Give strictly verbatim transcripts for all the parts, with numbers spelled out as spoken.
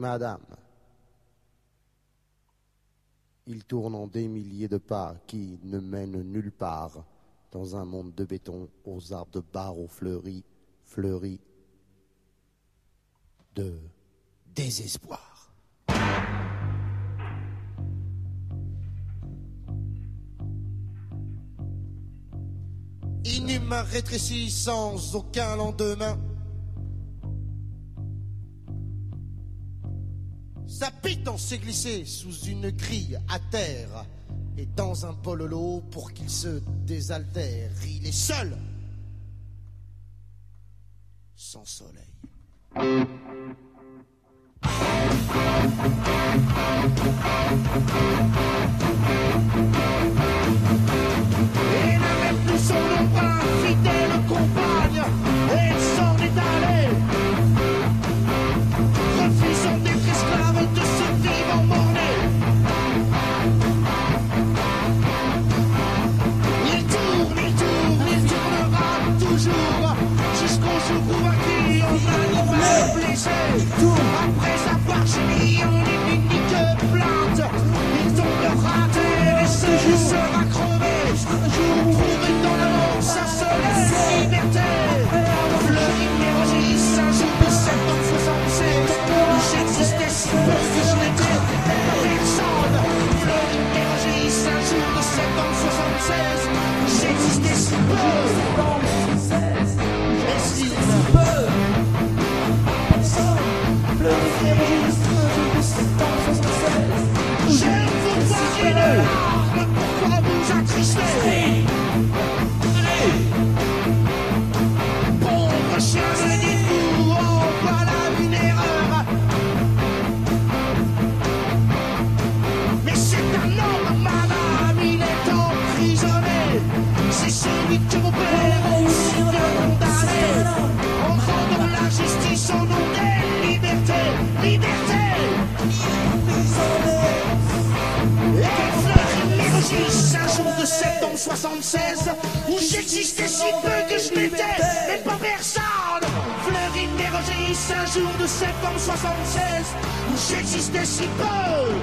Madame, il tourne en des milliers de pas qui ne mènent nulle part dans un monde de béton aux arbres de barreaux fleuris, fleuris de désespoir. Inhumain rétréci sans aucun lendemain, sa pitance s'est glissée sous une grille à terre et dans un bololo pour qu'il se désaltère. Il est seul, sans soleil. Et n'a même plus son empreinte, fidèle compagne, et il s'en est allé, refusant d'être esclave de ce vivant morné. Il tourne, il tourne, il tournera toujours, jusqu'au jour où vaincu en animal blessé. Après avoir gémi en une unique plainte, il tombera à terre et ce jour sera crevé. Un jour où trouver dans le monde sa seule liberté. Fleurit mes registres, un jour de septembre soixante-seize, où j'existais si peu que je n'étais personne. Fleurit mes registres, un jour de septembre soixante-seize, où j'existais si peu. Et si peu. Fleurit mes registres, un jour de septembre soixante-seize, où je ne vous vois une larme, pourquoi vous attrister? Pauvre chien, je dis-vous, oh voilà une erreur. Mais c'est un homme, madame, il est emprisonné. C'est celui que vos pères ont si bien condamné, en rendant la justice au nom des libertés. Liberté. Et fleurit mes registres, un jour de septembre soixante-seize, où j'existais si peu que je n'étais même pas personne. Fleurit mes registres, un jour de septembre soixante-seize, où j'existais si peu.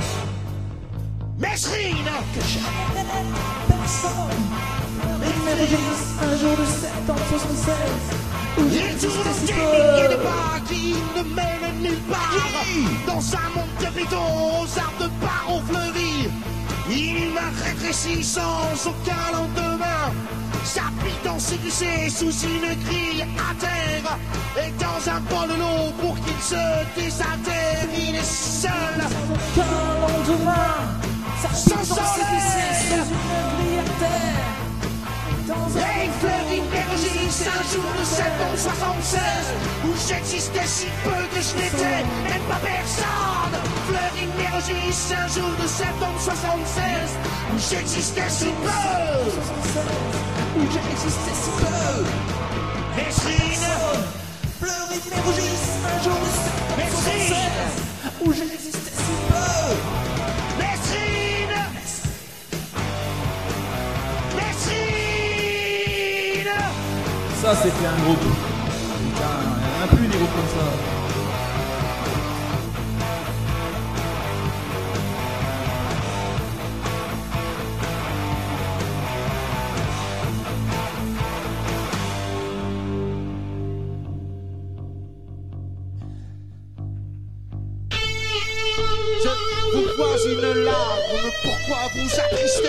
Mesrine, que jamais personne. Fleurit mes registres, un jour de septembre soixante-seize, où il tourne des milliers de pas qui ne mènent nulle part. Dans un monde de béton aux arbres de barreaux fleuris, il m'a rétréci sans aucun lendemain. Sa pitance s'est glissée sous une grille à terre et dans un bololo pour qu'il se désaltère. Il est seul, sans aucun lendemain. Sa pitance s'est glissée sous une grille à terre. Et il fleurit mes registres, un jour de septembre soixante-seize, où j'existais si peu que je n'étais même pas personne. Fleurit mes registres, un jour de septembre soixante-seize, où j'existais si peu. Où j'existais si peu. Mesrine, fleurit mes registres, un jour de septembre soixante-seize, où j'existais si peu. Mesrine, Mesrine. Ça, c'était un groupe. Putain, il n'y en a plus des groupes comme ça. Je vous vois une larme, pourquoi vous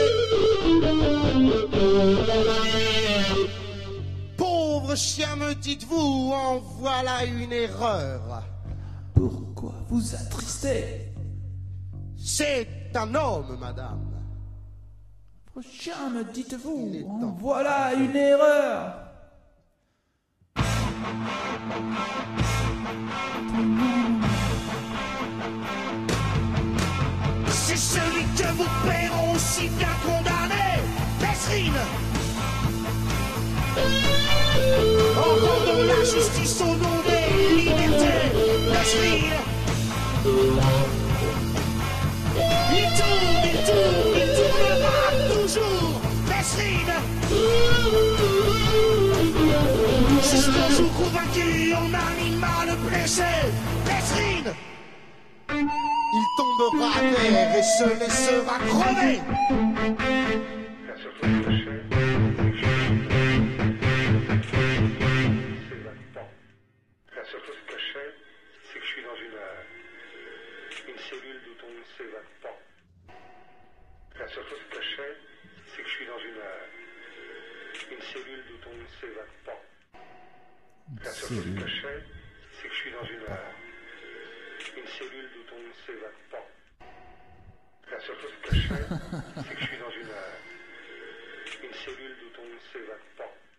attristez? Pauvre chien, me dites-vous, en voilà une erreur. Pourquoi vous attristez? C'est un homme, madame. Pauvre chien, me dites-vous, Il est en temps. voilà une erreur. C'est celui que vos pères ont si bien condamné, Mesrine. En rendant la justice au nom des libertés, Mesrine. Il tourne, il tourne, il tournera toujours, Mesrine. Jusqu'au jour convaincu en animal blessé, Mesrine. tombera à terre et se laissera crever. La seule chose que je sais, c'est que je s'évade pas. La seule chose que je sais, c'est que je suis dans une, euh, une cellule d'où on ne s'évade pas. La seule chose que je sais, c'est que je suis dans une, euh, une cellule d'où on ne s'évade pas. La seule chose que je sais, c'est que je suis dans une, euh, une cellule d'où on ne s'évade pas. La seule chose que je sais, c'est que je suis dans une, euh, une cellule d'où on ne s'évade pas.